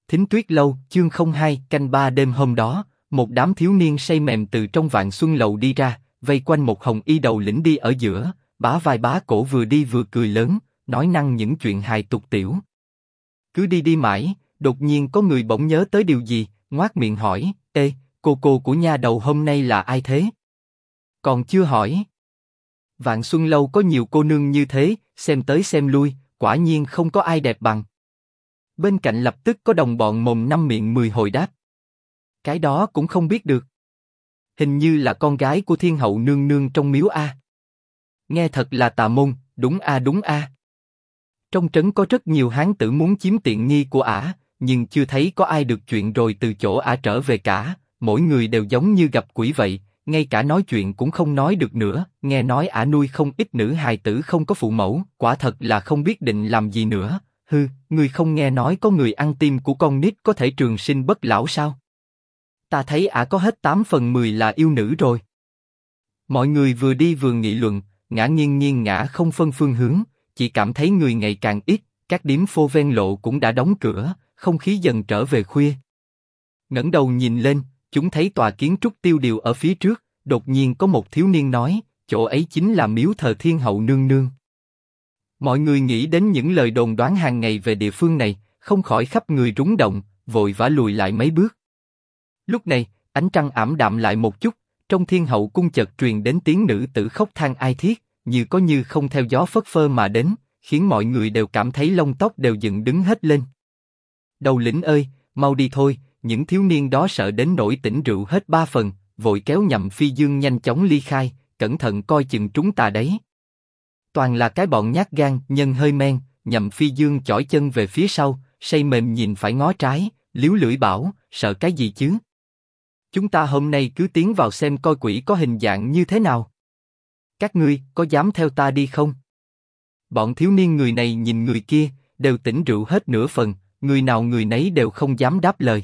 Thính Tuyết Lâu, chương 02, canh 3 đêm hôm đó, một đám thiếu niên say mềm từ trong Vạn Xuân Lầu đi ra, vây quanh một hồng y đầu lĩnh đi ở giữa, bá vai bá cổ vừa đi vừa cười lớn, nói năng những chuyện hài tục tiểu. Cứ đi đi mãi, đột nhiên có người bỗng nhớ tới điều gì, ngoác miệng hỏi, ê, cô của nha đầu hôm nay là ai thế? Còn chưa hỏi. Vạn Xuân Lâu có nhiều cô nương như thế, xem tới xem lui, quả nhiên không có ai đẹp bằng. Bên cạnh lập tức có đồng bọn mồm năm miệng 10 hồi đáp. Cái đó cũng không biết được. Hình như là con gái của Thiên Hậu nương nương trong miếu A. Nghe thật là tà môn, đúng A đúng A. Trong trấn có rất nhiều hán tử muốn chiếm tiện nghi của ả, nhưng chưa thấy có ai được chuyện rồi từ chỗ ả trở về cả, mỗi người đều giống như gặp quỷ vậy, ngay cả nói chuyện cũng không nói được nữa, nghe nói ả nuôi không ít nữ hài tử không có phụ mẫu, quả thật là không biết định làm gì nữa. Hư, người không nghe nói có người ăn tim của con nít có thể trường sinh bất lão sao? Ta thấy ả có hết 8 phần 10 là yêu nữ rồi. Mọi người vừa đi vừa nghị luận, ngã nghiêng ngã không phân phương hướng, chỉ cảm thấy người ngày càng ít, các điếm phô ven lộ cũng đã đóng cửa, không khí dần trở về khuya. Ngẩng đầu nhìn lên, chúng thấy tòa kiến trúc tiêu điều ở phía trước, đột nhiên có một thiếu niên nói, chỗ ấy chính là miếu thờ Thiên Hậu nương nương. Mọi người nghĩ đến những lời đồn đoán hàng ngày về địa phương này, không khỏi khắp người rúng động, vội vã lùi lại mấy bước. Lúc này, ánh trăng ảm đạm lại một chút, trong Thiên Hậu cung chợt truyền đến tiếng nữ tử khóc than ai thiết, như có như không theo gió phất phơ mà đến, khiến mọi người đều cảm thấy lông tóc đều dựng đứng hết lên. Đầu lĩnh ơi, mau đi thôi, những thiếu niên đó sợ đến nỗi tỉnh rượu hết 3 phần, vội kéo Nhậm Phi Dương nhanh chóng ly khai, cẩn thận coi chừng chúng ta đấy. Toàn là cái bọn nhát gan, nhân hơi men, Nhậm Phi Dương chỏi chân về phía sau, say mềm nhìn phải ngó trái, líu lưỡi bảo, sợ cái gì chứ? Chúng ta hôm nay cứ tiến vào xem coi quỷ có hình dạng như thế nào. Các ngươi, có dám theo ta đi không? Bọn thiếu niên người này nhìn người kia, đều tỉnh rượu hết nửa phần, người nào người nấy đều không dám đáp lời.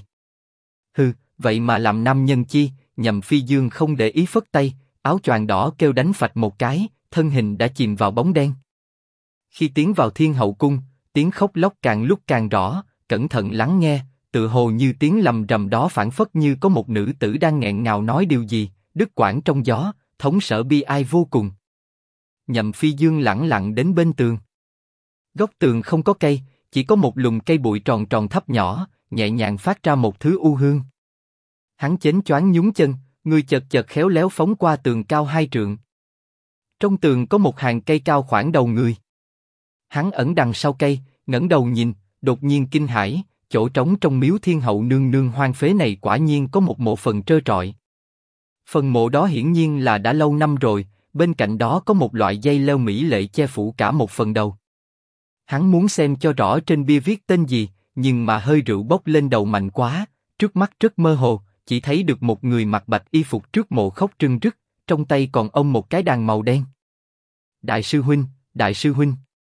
Hừ, vậy mà làm nam nhân chi? Nhậm Phi Dương không để ý phất tay, áo choàng đỏ kêu đánh phạch một cái, thân hình đã chìm vào bóng đen. Khi tiến vào Thiên Hậu cung, tiếng khóc lóc càng lúc càng rõ, cẩn thận lắng nghe, tự hồ như tiếng lầm rầm đó phảng phất như có một nữ tử đang nghẹn ngào nói điều gì, đứt quãng trong gió, thống sở bi ai vô cùng. Nhậm Phi Dương lẳng lặng đến bên tường. Góc tường không có cây, chỉ có một lùm cây bụi tròn tròn thấp nhỏ, nhẹ nhàng phát ra một thứ u hương. Hắn chến choáng nhún chân, người chật chật khéo léo phóng qua tường cao 2 trượng. Trong tường có một hàng cây cao khoảng đầu người. Hắn ẩn đằng sau cây, ngẩng đầu nhìn, đột nhiên kinh hãi, chỗ trống trong miếu Thiên Hậu nương nương hoang phế này quả nhiên có một mộ phần trơ trọi. Phần mộ đó hiển nhiên là đã lâu năm rồi, bên cạnh đó có một loại dây leo mỹ lệ che phủ cả một phần đầu. Hắn muốn xem cho rõ trên bia viết tên gì, nhưng mà hơi rượu bốc lên đầu mạnh quá, trước mắt rất mơ hồ, chỉ thấy được một người mặc bạch y phục trước mộ khóc trưng rức, trong tay còn ôm một cái đàn màu đen. Đại sư huynh, đại sư huynh.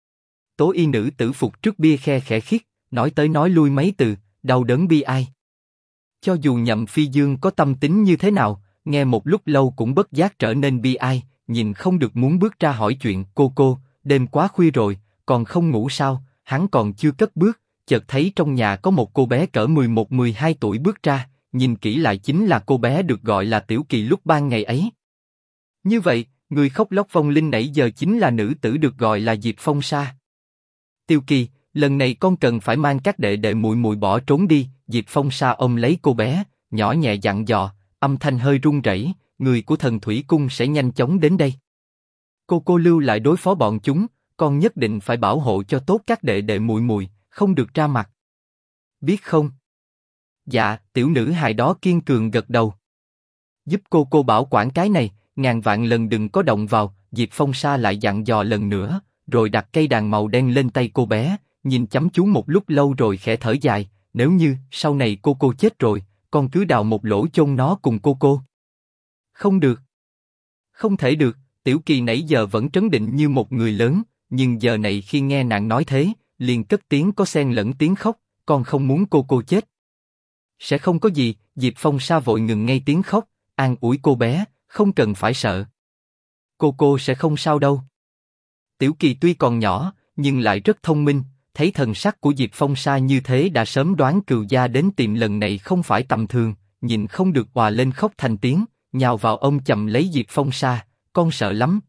Tố y nữ tử phục trước bia khe khẽ khiết, nói tới nói lui mấy từ, đau đớn bi ai. Cho dù Nhậm Phi Dương có tâm tính như thế nào, nghe một lúc lâu cũng bất giác trở nên bi ai, nhìn không được muốn bước ra hỏi chuyện. Cô, đêm quá khuya rồi, còn không ngủ sao? Hắn còn chưa cất bước, chợt thấy trong nhà có một cô bé cỡ 11-12 tuổi bước ra, nhìn kỹ lại chính là cô bé được gọi là Tiểu Kỳ lúc ban ngày ấy. Như vậy, người khóc lóc vong linh nãy giờ chính là nữ tử được gọi là Diệp Phong Sa. Tiểu Kỳ, lần này con cần phải mang các đệ đệ muội muội bỏ trốn đi. Diệp Phong Sa ôm lấy cô bé, nhỏ nhẹ dặn dò, âm thanh hơi run rẩy, người của Thần Thủy Cung sẽ nhanh chóng đến đây. Cô lưu lại đối phó bọn chúng, con nhất định phải bảo hộ cho tốt các đệ đệ muội muội, không được ra mặt. Biết không? Dạ, tiểu nữ hài đó kiên cường gật đầu. Giúp cô bảo quản cái này, ngàn vạn lần đừng có động vào. Diệp Phong Sa lại dặn dò lần nữa, rồi đặt cây đàn màu đen lên tay cô bé, nhìn chăm chú một lúc lâu rồi khẽ thở dài, nếu như sau này cô chết rồi, con cứ đào một lỗ chôn nó cùng cô. Không được. Không thể được. Tiểu Kỳ nãy giờ vẫn trấn định như một người lớn, nhưng giờ này khi nghe nàng nói thế, liền cất tiếng có xen lẫn tiếng khóc, con không muốn cô chết. Sẽ không có gì. Diệp Phong Sa vội ngừng ngay tiếng khóc, an ủi cô bé, không cần phải sợ. Cô sẽ không sao đâu. Tiểu Kỳ tuy còn nhỏ, nhưng lại rất thông minh, thấy thần sắc của Diệp Phong Sa như thế đã sớm đoán Cừu gia đến tìm lần này không phải tầm thường, nhìn không được òa lên khóc thành tiếng, nhào vào ôm chầm lấy Diệp Phong Sa, con sợ lắm,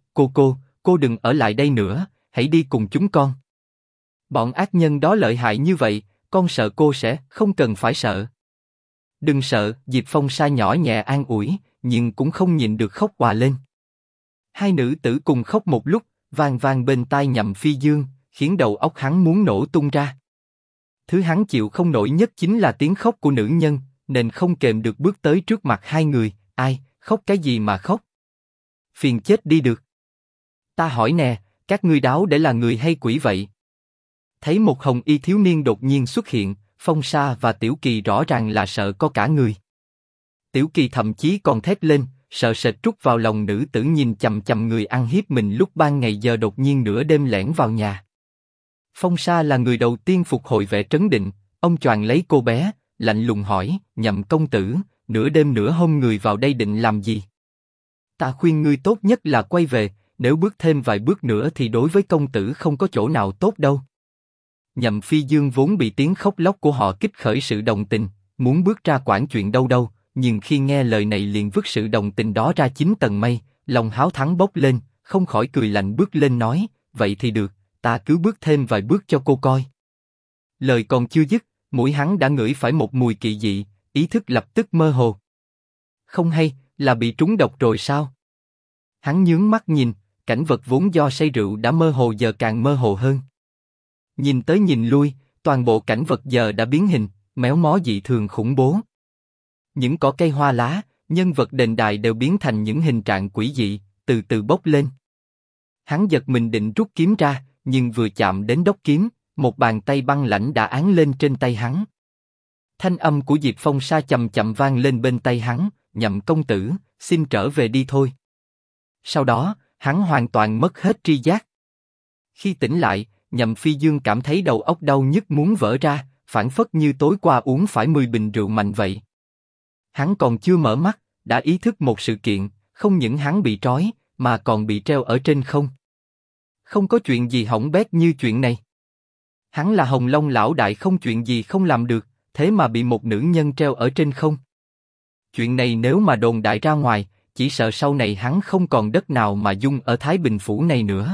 cô đừng ở lại đây nữa, hãy đi cùng chúng con. Bọn ác nhân đó lợi hại như vậy, con sợ cô sẽ, không cần phải sợ. Đừng sợ, Diệp Phong Sa nhỏ nhẹ an ủi, nhưng cũng không nhịn được khóc òa lên. Hai nữ tử cùng khóc một lúc, vang vang bên tai Nhậm Phi Dương, khiến đầu óc hắn muốn nổ tung ra. Thứ hắn chịu không nổi nhất chính là tiếng khóc của nữ nhân, nên không kềm được bước tới trước mặt hai người. Ai, khóc cái gì mà khóc? Phiền chết đi được. Ta hỏi nè, các ngươi đáo để là người hay quỷ vậy? Thấy một hồng y thiếu niên đột nhiên xuất hiện, Phong Sa và Tiểu Kỳ rõ ràng là sợ có cả người. Tiểu Kỳ thậm chí còn thét lên, sợ sệt trút vào lòng nữ tử nhìn chằm chằm người ăn hiếp mình lúc ban ngày giờ đột nhiên nửa đêm lẻn vào nhà. Phong Sa là người đầu tiên phục hồi vẻ trấn định, ông choàng lấy cô bé, lạnh lùng hỏi, Nhậm công tử, nửa đêm nửa hôm người vào đây định làm gì? Ta khuyên ngươi tốt nhất là quay về, nếu bước thêm vài bước nữa thì đối với công tử không có chỗ nào tốt đâu. Nhậm Phi Dương vốn bị tiếng khóc lóc của họ kích khởi sự đồng tình, muốn bước ra quản chuyện đâu, nhưng khi nghe lời này liền vứt sự đồng tình đó ra 9 tầng mây, lòng háo thắng bốc lên, không khỏi cười lạnh bước lên nói, vậy thì được, ta cứ bước thêm vài bước cho cô coi. Lời còn chưa dứt, mũi hắn đã ngửi phải một mùi kỳ dị, ý thức lập tức mơ hồ. Không hay, là bị trúng độc rồi sao? Hắn nhướng mắt nhìn, cảnh vật vốn do say rượu đã mơ hồ giờ càng mơ hồ hơn. Nhìn tới nhìn lui, toàn bộ cảnh vật giờ đã biến hình, méo mó dị thường khủng bố. Những cỏ cây hoa lá, nhân vật đền đài đều biến thành những hình trạng quỷ dị, từ từ bốc lên. Hắn giật mình định rút kiếm ra, nhưng vừa chạm đến đốc kiếm, một bàn tay băng lãnh đã án lên trên tay hắn. Thanh âm của Diệp Phong Sa chậm chậm vang lên bên tay hắn, Nhậm công tử, xin trở về đi thôi. Sau đó, hắn hoàn toàn mất hết tri giác. Khi tỉnh lại, Nhậm Phi Dương cảm thấy đầu óc đau nhức muốn vỡ ra, phảng phất như tối qua uống phải 10 bình rượu mạnh vậy. Hắn còn chưa mở mắt, đã ý thức một sự kiện, không những hắn bị trói, mà còn bị treo ở trên không. Không có chuyện gì hỏng bét như chuyện này. Hắn là Hồng Long lão đại không chuyện gì không làm được, thế mà bị một nữ nhân treo ở trên không. Chuyện này nếu mà đồn đại ra ngoài, chỉ sợ sau này hắn không còn đất nào mà dung ở Thái Bình phủ này nữa.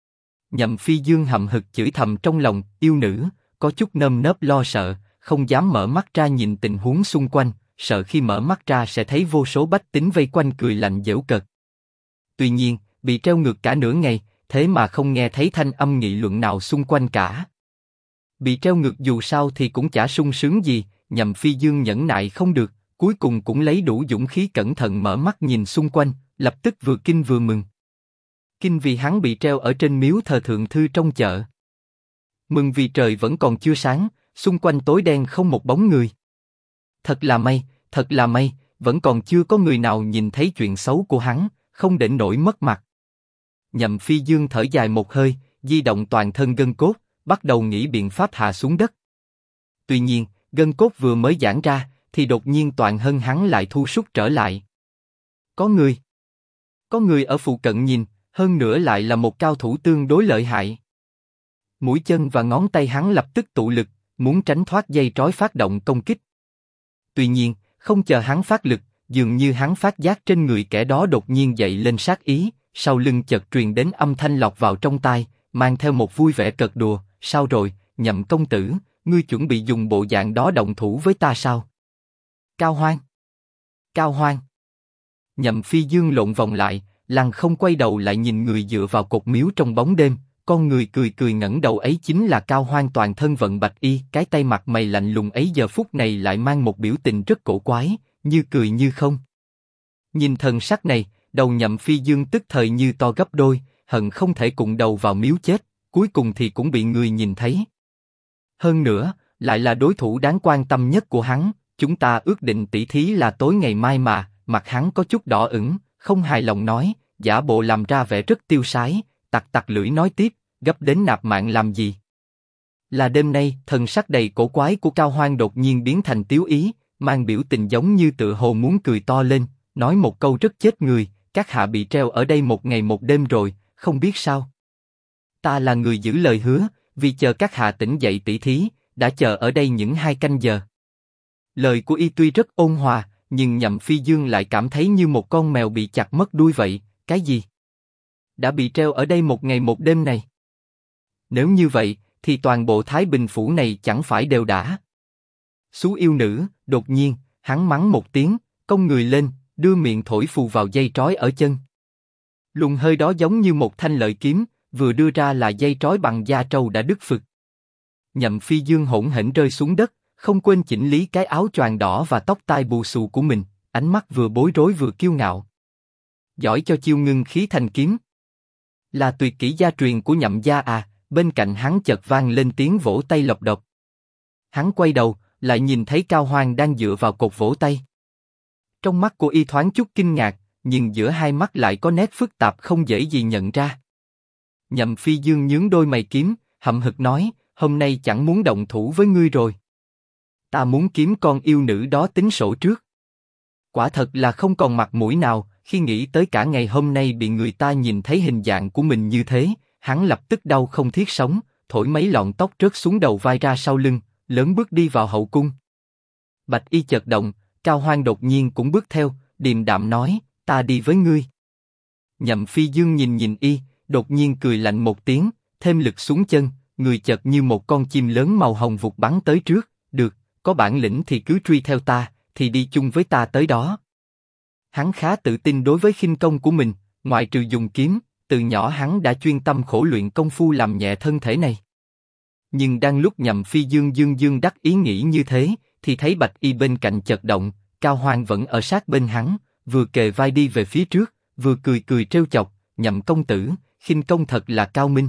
Nhậm Phi Dương hậm hực chửi thầm trong lòng, yêu nữ, có chút nơm nớp lo sợ, không dám mở mắt ra nhìn tình huống xung quanh, sợ khi mở mắt ra sẽ thấy vô số bách tính vây quanh cười lạnh giễu cợt. Tuy nhiên, bị treo ngược cả nửa ngày, thế mà không nghe thấy thanh âm nghị luận nào xung quanh cả. Bị treo ngược dù sao thì cũng chả sung sướng gì, Nhậm Phi Dương nhẫn nại không được, cuối cùng cũng lấy đủ dũng khí cẩn thận mở mắt nhìn xung quanh, lập tức vừa kinh vừa mừng. Kinh vì hắn bị treo ở trên miếu thờ thượng thư trong chợ. Mừng vì trời vẫn còn chưa sáng, xung quanh tối đen không một bóng người. Thật là may, vẫn còn chưa có người nào nhìn thấy chuyện xấu của hắn, không đến nỗi mất mặt. Nhậm Phi Dương thở dài một hơi, di động toàn thân gân cốt, bắt đầu nghĩ biện pháp hạ xuống đất. Tuy nhiên, gân cốt vừa mới giãn ra, thì đột nhiên toàn thân hắn lại thu sút trở lại. Có người ở phụ cận nhìn, hơn nữa lại là một cao thủ tương đối lợi hại. Mũi chân và ngón tay hắn lập tức tụ lực, muốn tránh thoát dây trói phát động công kích. Tuy nhiên, không chờ hắn phát lực, dường như hắn phát giác trên người kẻ đó đột nhiên dậy lên sát ý, sau lưng chợt truyền đến âm thanh lọt vào trong tai, mang theo một vui vẻ cợt đùa. Sao rồi, Nhậm công tử, ngươi chuẩn bị dùng bộ dạng đó động thủ với ta sao? Cao Hoang. Nhậm Phi Dương lộn vòng lại, lăng không quay đầu lại nhìn người dựa vào cột miếu trong bóng đêm, con người cười ngẩng đầu ấy chính là Cao Hoang toàn thân vận bạch y, cái tay mặt mày lạnh lùng ấy giờ phút này lại mang một biểu tình rất cổ quái, như cười như không. Nhìn thần sắc này, đầu Nhậm Phi Dương tức thời như to gấp đôi, hận không thể cùng đầu vào miếu chết, cuối cùng thì cũng bị người nhìn thấy. Hơn nữa, lại là đối thủ đáng quan tâm nhất của hắn, chúng ta ước định tỷ thí là tối ngày mai mà, mặt hắn có chút đỏ ửng, không hài lòng nói, giả bộ làm ra vẻ rất tiêu sái, tặc lưỡi nói tiếp, gấp đến nạp mạng làm gì? Là đêm nay, thần sắc đầy cổ quái của Cao Hoang đột nhiên biến thành tiếu ý, mang biểu tình giống như tựa hồ muốn cười to lên, nói một câu rất chết người, các hạ bị treo ở đây một ngày một đêm rồi, không biết sao? Ta là người giữ lời hứa, vì chờ các hạ tỉnh dậy tỷ thí, đã chờ ở đây những 2 canh giờ. Lời của y tuy rất ôn hòa, nhưng Nhậm Phi Dương lại cảm thấy như một con mèo bị chặt mất đuôi vậy. Cái gì? Đã bị treo ở đây 1 ngày 1 đêm này? Nếu như vậy, thì toàn bộ Thái Bình phủ này chẳng phải đều đã. Xú yêu nữ! Đột nhiên, hắn mắng một tiếng, cong người lên, đưa miệng thổi phù vào dây trói ở chân. Luồng hơi đó giống như một thanh lợi kiếm, vừa đưa ra là dây trói bằng da trâu đã đứt phực. Nhậm Phi Dương hỗn hển rơi xuống đất, không quên chỉnh lý cái áo choàng đỏ và tóc tai bù xù của mình, ánh mắt vừa bối rối vừa kiêu ngạo. Giỏi cho chiêu ngưng khí thành kiếm. Là tuyệt kỹ gia truyền của Nhậm gia à? Bên cạnh hắn chợt vang lên tiếng vỗ tay lộc độc. Hắn quay đầu, lại nhìn thấy Cao Hoan đang dựa vào cột vỗ tay. Trong mắt của y thoáng chút kinh ngạc, nhưng giữa hai mắt lại có nét phức tạp không dễ gì nhận ra. Nhậm Phi Dương nhướng đôi mày kiếm, hậm hực nói, hôm nay chẳng muốn động thủ với ngươi rồi. Ta muốn kiếm con yêu nữ đó tính sổ trước. Quả thật là không còn mặt mũi nào, khi nghĩ tới cả ngày hôm nay bị người ta nhìn thấy hình dạng của mình như thế, hắn lập tức đau không thiết sống, thổi mấy lọn tóc rớt xuống đầu vai ra sau lưng, lớn bước đi vào hậu cung. Bạch y chợt động, Cao Hoan đột nhiên cũng bước theo, điềm đạm nói, ta đi với ngươi. Nhậm Phi Dương nhìn nhìn y, đột nhiên cười lạnh một tiếng, thêm lực xuống chân, người chợt như một con chim lớn màu hồng vụt bắn tới trước, được, có bản lĩnh thì cứ truy theo ta, thì đi chung với ta tới đó. Hắn khá tự tin đối với khinh công của mình, ngoại trừ dùng kiếm, từ nhỏ hắn đã chuyên tâm khổ luyện công phu làm nhẹ thân thể này. Nhưng đang lúc Nhậm Phi Dương dương đắc ý nghĩ như thế, thì thấy Bạch y bên cạnh chợt động, Cao Hoan vẫn ở sát bên hắn, vừa kề vai đi về phía trước, vừa cười trêu chọc, Nhậm công tử, khinh công thật là cao minh.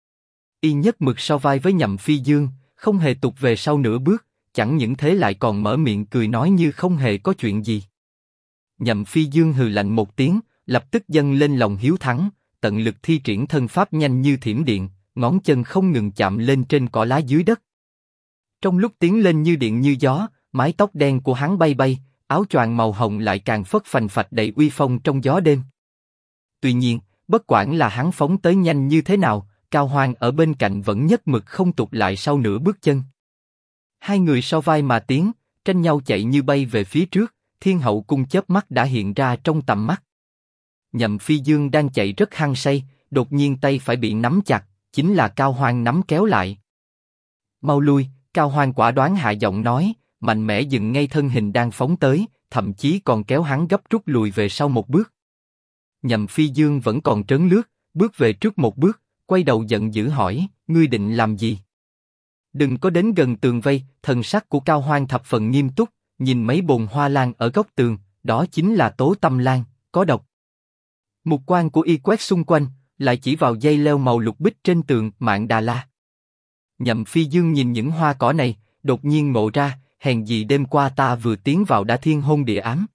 Y nhất mực so vai với Nhậm Phi Dương, không hề tụt về sau nửa bước, chẳng những thế lại còn mở miệng cười nói như không hề có chuyện gì. Nhậm Phi Dương hừ lạnh một tiếng, lập tức dâng lên lòng hiếu thắng, tận lực thi triển thân pháp nhanh như thiểm điện, ngón chân không ngừng chạm lên trên cỏ lá dưới đất. Trong lúc tiến lên như điện như gió, mái tóc đen của hắn bay bay, áo choàng màu hồng lại càng phất phành phạch đầy uy phong trong gió đêm. Tuy nhiên, bất quản là hắn phóng tới nhanh như thế nào, Cao Hoan ở bên cạnh vẫn nhất mực không tụt lại sau nửa bước chân. Hai người so vai mà tiến, tranh nhau chạy như bay về phía trước, Thiên Hậu cung chớp mắt đã hiện ra trong tầm mắt. Nhậm Phi Dương đang chạy rất hăng say, đột nhiên tay phải bị nắm chặt, chính là Cao Hoan nắm kéo lại. Mau lui! Cao Hoan quả đoán hạ giọng nói, mạnh mẽ dừng ngay thân hình đang phóng tới, thậm chí còn kéo hắn gấp rút lùi về sau một bước. Nhậm Phi Dương vẫn còn trớn lướt, bước về trước một bước, quay đầu giận dữ hỏi, ngươi định làm gì? Đừng có đến gần tường vây. Thần sắc của Cao Hoan thập phần nghiêm túc, nhìn mấy bồn hoa lan ở góc tường, đó chính là tố tâm lan, có độc. Mục quang của y quét xung quanh, lại chỉ vào dây leo màu lục bích trên tường Mạn Đà La. Nhậm Phi Dương nhìn những hoa cỏ này, đột nhiên ngộ ra, hèn gì đêm qua ta vừa tiến vào đã thiên hôn địa ám.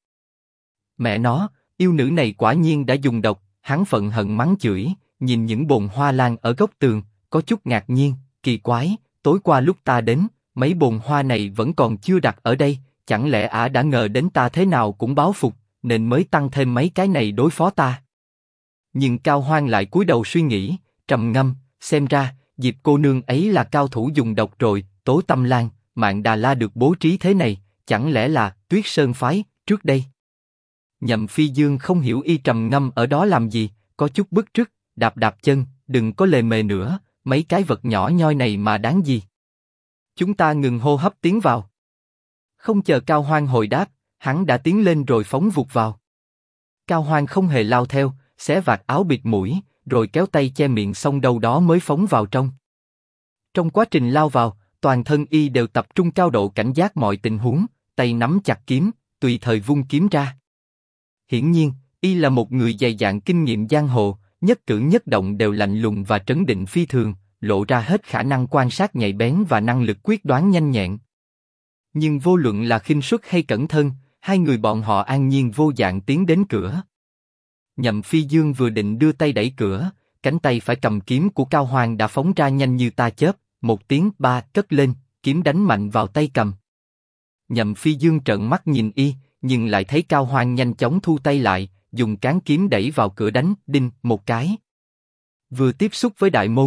Mẹ nó, yêu nữ này quả nhiên đã dùng độc. Hắn phẫn hận mắng chửi, nhìn những bồn hoa lan ở góc tường, có chút ngạc nhiên, kỳ quái, tối qua lúc ta đến, mấy bồn hoa này vẫn còn chưa đặt ở đây, chẳng lẽ ả đã ngờ đến ta thế nào cũng báo phục, nên mới tăng thêm mấy cái này đối phó ta. Nhưng Cao Hoan lại cúi đầu suy nghĩ, trầm ngâm, xem ra, Diệp cô nương ấy là cao thủ dùng độc rồi. Tố Tâm Lan, Mạn Đà La được bố trí thế này, chẳng lẽ là Tuyết Sơn phái trước đây? Nhậm Phi Dương không hiểu y trầm ngâm ở đó làm gì, có chút bức rứt, đạp chân, đừng có lề mề nữa, mấy cái vật nhỏ nhoi này mà đáng gì? Chúng ta ngừng hô hấp tiến vào. Không chờ Cao Hoan hồi đáp, hắn đã tiến lên rồi phóng vụt vào. Cao Hoan không hề lao theo, xé vạt áo bịt mũi, rồi kéo tay che miệng xong đâu đó mới phóng vào trong. Trong quá trình lao vào, toàn thân y đều tập trung cao độ cảnh giác mọi tình huống, tay nắm chặt kiếm, tùy thời vung kiếm ra. Hiển nhiên, y là một người dày dạn kinh nghiệm giang hồ, nhất cử nhất động đều lạnh lùng và trấn định phi thường, lộ ra hết khả năng quan sát nhạy bén và năng lực quyết đoán nhanh nhẹn. Nhưng vô luận là khinh suất hay cẩn thân, hai người bọn họ an nhiên vô dạng tiến đến cửa. Nhậm Phi Dương vừa định đưa tay đẩy cửa, cánh tay phải cầm kiếm của Cao Hoan đã phóng ra nhanh như tia chớp, một tiếng ba cất lên, kiếm đánh mạnh vào tay cầm. Nhậm Phi Dương trợn mắt nhìn y, nhưng lại thấy Cao Hoan nhanh chóng thu tay lại, dùng cán kiếm đẩy vào cửa đánh, đinh một cái. Vừa tiếp xúc với đại môn,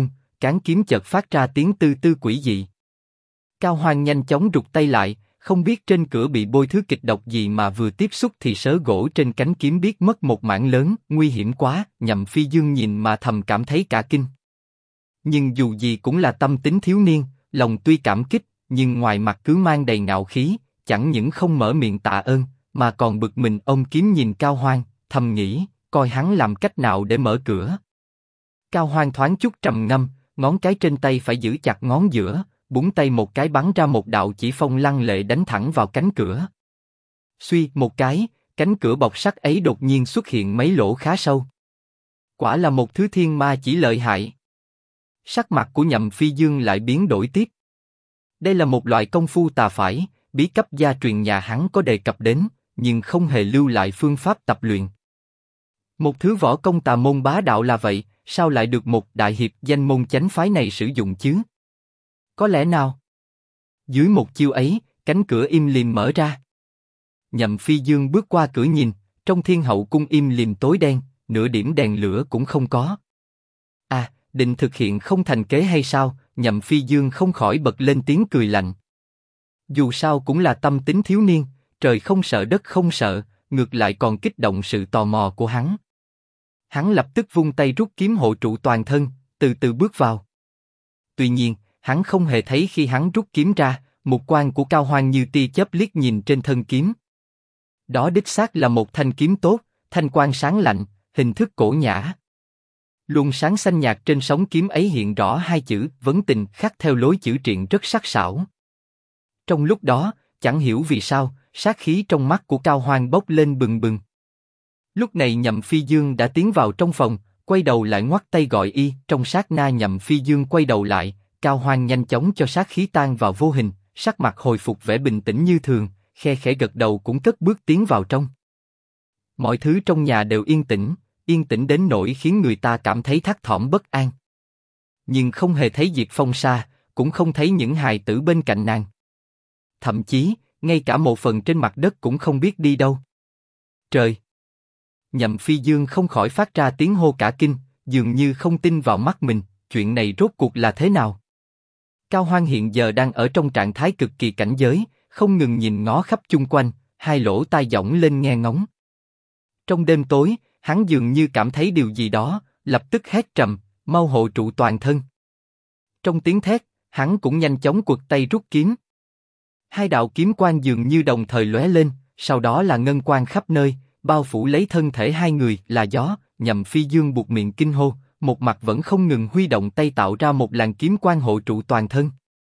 cán kiếm chợt phát ra tiếng tư tư quỷ dị. Cao Hoan nhanh chóng rụt tay lại, không biết trên cửa bị bôi thứ kịch độc gì mà vừa tiếp xúc thì sớ gỗ trên cánh kiếm biết mất một mảng lớn, nguy hiểm quá. Nhậm Phi Dương nhìn mà thầm cảm thấy cả kinh. Nhưng dù gì cũng là tâm tính thiếu niên, lòng tuy cảm kích, nhưng ngoài mặt cứ mang đầy ngạo khí, chẳng những không mở miệng tạ ơn, mà còn bực mình ôm kiếm nhìn Cao Hoan, thầm nghĩ, coi hắn làm cách nào để mở cửa. Cao Hoan thoáng chút trầm ngâm, ngón cái trên tay phải giữ chặt ngón giữa, búng tay một cái bắn ra một đạo chỉ phong lăng lệ đánh thẳng vào cánh cửa. Suy một cái, cánh cửa bọc sắt ấy đột nhiên xuất hiện mấy lỗ khá sâu. Quả là một thứ thiên ma chỉ lợi hại. Sắc mặt của Nhậm Phi Dương lại biến đổi tiếp. Đây là một loại công phu tà phải, bí cấp gia truyền nhà hắn có đề cập đến, nhưng không hề lưu lại phương pháp tập luyện. Một thứ võ công tà môn bá đạo là vậy, sao lại được một đại hiệp danh môn chánh phái này sử dụng chứ? Có lẽ nào? Dưới một chiêu ấy, cánh cửa im lìm mở ra. Nhậm Phi Dương bước qua cửa nhìn, trong Thiên Hậu cung im lìm tối đen, nửa điểm đèn lửa cũng không có. À, định thực hiện không thành kế hay sao? Nhậm Phi Dương không khỏi bật lên tiếng cười lạnh. Dù sao cũng là tâm tính thiếu niên, trời không sợ đất không sợ, ngược lại còn kích động sự tò mò của hắn. Hắn lập tức vung tay rút kiếm hộ trụ toàn thân, từ từ bước vào. Tuy nhiên, hắn không hề thấy khi hắn rút kiếm ra, mục quang của Cao Hoan như tia chớp liếc nhìn trên thân kiếm. Đó đích xác là một thanh kiếm tốt, thanh quang sáng lạnh, hình thức cổ nhã. Luồng sáng xanh nhạt trên sóng kiếm ấy hiện rõ hai chữ vấn tình khắc theo lối chữ triện rất sắc sảo. Trong lúc đó, chẳng hiểu vì sao, sát khí trong mắt của Cao Hoan bốc lên bừng bừng. Lúc này Nhậm Phi Dương đã tiến vào trong phòng, quay đầu lại ngoắt tay gọi y. Trong sát na Nhậm Phi Dương quay đầu lại, Cao Hoan nhanh chóng cho sát khí tan vào vô hình, sắc mặt hồi phục vẻ bình tĩnh như thường, khe khẽ gật đầu cũng cất bước tiến vào trong. Mọi thứ trong nhà đều yên tĩnh đến nỗi khiến người ta cảm thấy thấp thỏm bất an. Nhưng không hề thấy Diệp Phong Sa, cũng không thấy những hài tử bên cạnh nàng. Thậm chí, ngay cả một phần trên mặt đất cũng không biết đi đâu. Trời! Nhậm Phi Dương không khỏi phát ra tiếng hô cả kinh, dường như không tin vào mắt mình, chuyện này rốt cuộc là thế nào? Cao Hoan hiện giờ đang ở trong trạng thái cực kỳ cảnh giới, không ngừng nhìn ngó khắp chung quanh, hai lỗ tai dõng lên nghe ngóng. Trong đêm tối, hắn dường như cảm thấy điều gì đó, lập tức hét trầm, mau hộ trụ toàn thân. Trong tiếng thét, hắn cũng nhanh chóng quật tay rút kiếm. Hai đạo kiếm quang dường như đồng thời lóe lên, sau đó là ngân quang khắp nơi, bao phủ lấy thân thể hai người là gió. Nhậm Phi Dương buột miệng kinh hô, một mặt vẫn không ngừng huy động tay tạo ra một làn kiếm quang hộ trụ toàn thân.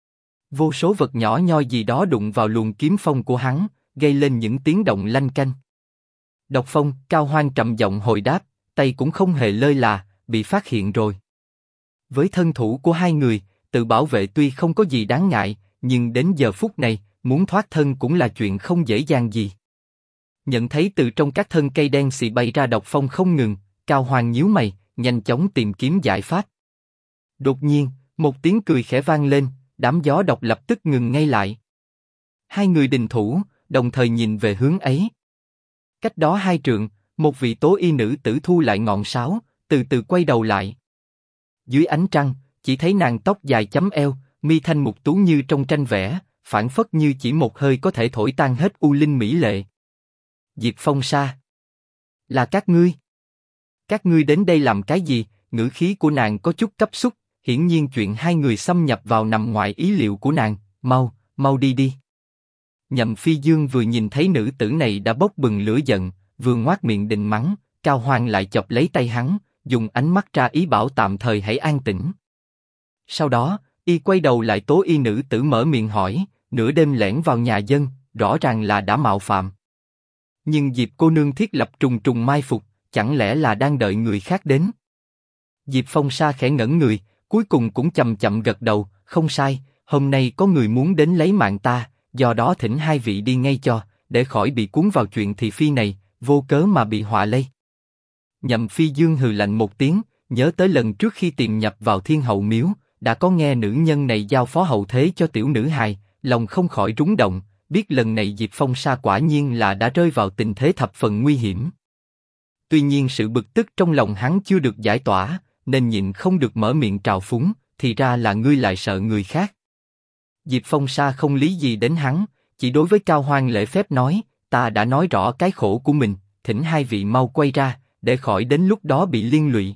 Vô số vật nhỏ nhoi gì đó đụng vào luồng kiếm phong của hắn, gây lên những tiếng động lanh canh. Độc phong, Cao Hoan trầm giọng hồi đáp, tay cũng không hề lơi là, bị phát hiện rồi. Với thân thủ của hai người, tự bảo vệ tuy không có gì đáng ngại, nhưng đến giờ phút này, muốn thoát thân cũng là chuyện không dễ dàng gì. Nhận thấy từ trong các thân cây đen xì bay ra độc phong không ngừng, Cao Hoan nhíu mày, nhanh chóng tìm kiếm giải pháp. Đột nhiên, một tiếng cười khẽ vang lên, đám gió độc lập tức ngừng ngay lại. Hai người đình thủ, đồng thời nhìn về hướng ấy. Cách đó 2 trượng, một vị tố y nữ tử thu lại ngọn sáo, từ từ quay đầu lại. Dưới ánh trăng, chỉ thấy nàng tóc dài chấm eo, mi thanh mục tú như trong tranh vẽ, phảng phất như chỉ một hơi có thể thổi tan hết u linh mỹ lệ. Diệp Phong Sa, là các ngươi? Các ngươi đến đây làm cái gì? Ngữ khí của nàng có chút cấp xúc, hiển nhiên chuyện hai người xâm nhập vào nằm ngoài ý liệu của nàng. Mau đi đi. Nhậm Phi Dương vừa nhìn thấy nữ tử này đã bốc bừng lửa giận, vừa ngoác miệng định mắng, Cao Hoan lại chộp lấy tay hắn, dùng ánh mắt ra ý bảo tạm thời hãy an tĩnh. Sau đó, y quay đầu lại tố y nữ tử mở miệng hỏi, nửa đêm lẻn vào nhà dân, rõ ràng là đã mạo phạm. Nhưng Diệp cô nương thiết lập trùng trùng mai phục, chẳng lẽ là đang đợi người khác đến? Diệp Phong Sa khẽ ngẩn người, cuối cùng cũng chậm chậm gật đầu, không sai, hôm nay có người muốn đến lấy mạng ta, do đó thỉnh hai vị đi ngay cho, để khỏi bị cuốn vào chuyện thị phi này, vô cớ mà bị họa lây. Nhậm Phi Dương hừ lạnh một tiếng, nhớ tới lần trước khi tiềm nhập vào Thiên Hậu miếu, đã có nghe nữ nhân này giao phó hậu thế cho tiểu nữ hài, lòng không khỏi rúng động, biết lần này Diệp Phong Sa quả nhiên là đã rơi vào tình thế thập phần nguy hiểm. Tuy nhiên sự bực tức trong lòng hắn chưa được giải tỏa, nên nhịn không được mở miệng trào phúng, thì ra là ngươi lại sợ người khác. Diệp Phong Sa không lý gì đến hắn, chỉ đối với Cao Hoan lễ phép nói, ta đã nói rõ cái khổ của mình, thỉnh hai vị mau quay ra, để khỏi đến lúc đó bị liên lụy.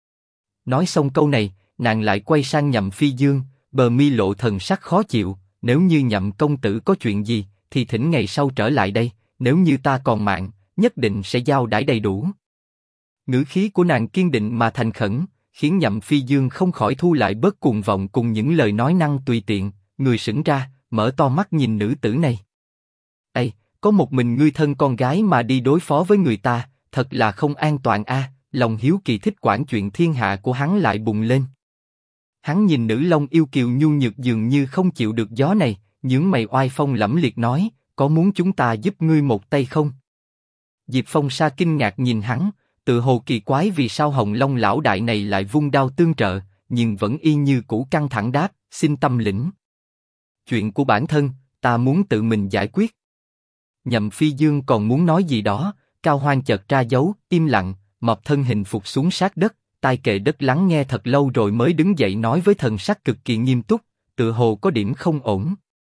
Nói xong câu này, nàng lại quay sang Nhậm Phi Dương, bờ mi lộ thần sắc khó chịu, nếu như Nhậm công tử có chuyện gì, thì thỉnh ngày sau trở lại đây, nếu như ta còn mạng, nhất định sẽ giao đãi đầy đủ. Ngữ khí của nàng kiên định mà thành khẩn, khiến Nhậm Phi Dương không khỏi thu lại bớt cuồng vọng cùng những lời nói năng tùy tiện, người sững ra, mở to mắt nhìn nữ tử này. Ây, có một mình ngươi thân con gái mà đi đối phó với người ta, thật là không an toàn a. Lòng hiếu kỳ thích quản chuyện thiên hạ của hắn lại bùng lên. Hắn nhìn nữ long yêu kiều nhu nhược dường như không chịu được gió này, nhướng mày oai phong lẫm liệt nói, có muốn chúng ta giúp ngươi một tay không? Diệp Phong Sa kinh ngạc nhìn hắn, tự hồ kỳ quái vì sao Hồng Long lão đại này lại vung đao tương trợ, nhưng vẫn y như cũ căng thẳng đáp, xin tâm lĩnh. Chuyện của bản thân, ta muốn tự mình giải quyết. Nhậm Phi Dương còn muốn nói gì đó, Cao Hoan chợt ra dấu, im lặng, mập thân hình phục xuống sát đất, tai kề đất lắng nghe thật lâu rồi mới đứng dậy nói với thần sắc cực kỳ nghiêm túc, tự hồ có điểm không ổn.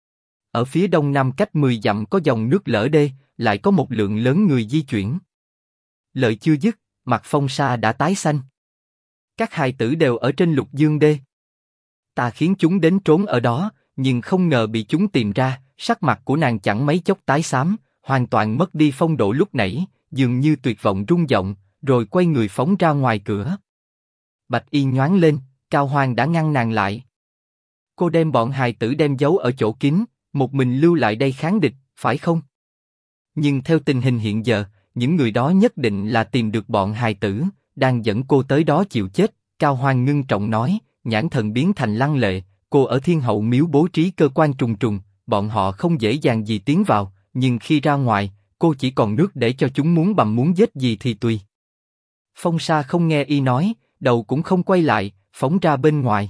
Ở phía đông nam cách 10 dặm có dòng nước lỡ đê, lại có một lượng lớn người di chuyển. Lời chưa dứt, mặt Phong Sa đã tái xanh. Các hài tử đều ở trên Lục Dương đê. Ta khiến chúng đến trốn ở đó, nhưng không ngờ bị chúng tìm ra, sắc mặt của nàng chẳng mấy chốc tái xám, hoàn toàn mất đi phong độ lúc nãy, dường như tuyệt vọng rung giọng, rồi quay người phóng ra ngoài cửa. Bạch y nhoáng lên, Cao Hoan đã ngăn nàng lại. Cô đem bọn hài tử đem giấu ở chỗ kín, một mình lưu lại đây kháng địch, phải không? Nhưng theo tình hình hiện giờ, những người đó nhất định là tìm được bọn hài tử, đang dẫn cô tới đó chịu chết. Cao Hoan ngưng trọng nói, nhãn thần biến thành lăng lệ, cô ở Thiên Hậu miếu bố trí cơ quan trùng trùng, bọn họ không dễ dàng gì tiến vào, nhưng khi ra ngoài, cô chỉ còn nước để cho chúng muốn bầm muốn giết gì thì tùy. Phong Sa không nghe y nói, đầu cũng không quay lại, phóng ra bên ngoài.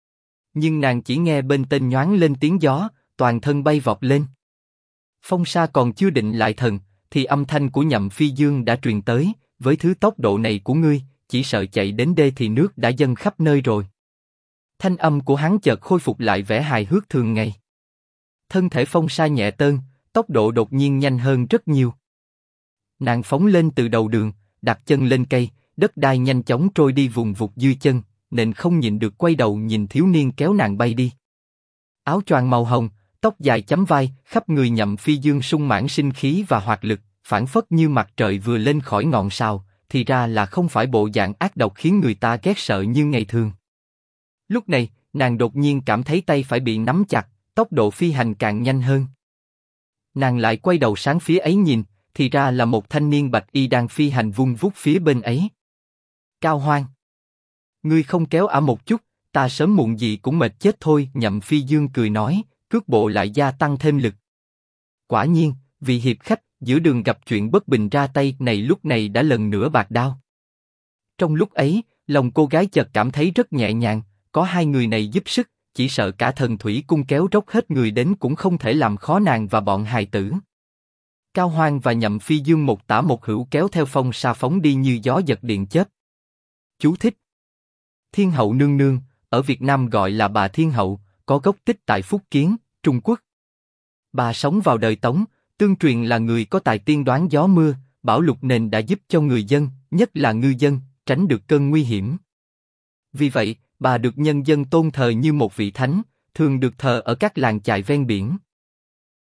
Nhưng nàng chỉ nghe bên tên nhoáng lên tiếng gió, toàn thân bay vọt lên. Phong Sa còn chưa định lại thần, thì âm thanh của Nhậm Phi Dương đã truyền tới, với thứ tốc độ này của ngươi, chỉ sợ chạy đến đê thì nước đã dâng khắp nơi rồi. Thanh âm của hắn chợt khôi phục lại vẻ hài hước thường ngày. Thân thể Phong Sa nhẹ tơn, tốc độ đột nhiên nhanh hơn rất nhiều. Nàng phóng lên từ đầu đường, đặt chân lên cây, đất đai nhanh chóng trôi đi vùng vụt dưới chân, nên không nhịn được quay đầu nhìn thiếu niên kéo nàng bay đi. Áo choàng màu hồng, tóc dài chấm vai, khắp người Nhậm Phi Dương sung mãn sinh khí và hoạt lực, phảng phất như mặt trời vừa lên khỏi ngọn sao, thì ra là không phải bộ dạng ác độc khiến người ta ghét sợ như ngày thường. Lúc này, nàng đột nhiên cảm thấy tay phải bị nắm chặt, tốc độ phi hành càng nhanh hơn. Nàng lại quay đầu sang phía ấy nhìn, thì ra là một thanh niên bạch y đang phi hành vung vút phía bên ấy. Cao Hoan, ngươi không kéo ả một chút, ta sớm muộn gì cũng mệt chết thôi. Nhậm Phi Dương cười nói, cước bộ lại gia tăng thêm lực. Quả nhiên, vị hiệp khách giữa đường gặp chuyện bất bình ra tay này lúc này đã lần nữa bạc đao. Trong lúc ấy, lòng cô gái chợt cảm thấy rất nhẹ nhàng, có hai người này giúp sức, chỉ sợ cả Thần Thủy Cung kéo rốc hết người đến cũng không thể làm khó nàng và bọn hài tử. Cao Hoan và Nhậm Phi Dương một tả một hữu kéo theo Phong Sa phóng đi như gió giật điện chớp. Chú thích: Thiên Hậu nương nương, ở Việt Nam gọi là bà Thiên Hậu, có gốc tích tại Phúc Kiến, Trung Quốc. Bà sống vào đời Tống, tương truyền là người có tài tiên đoán gió mưa, bão lụt nên đã giúp cho người dân, nhất là ngư dân, tránh được cơn nguy hiểm. Vì vậy, bà được nhân dân tôn thờ như một vị thánh, thường được thờ ở các làng chài ven biển.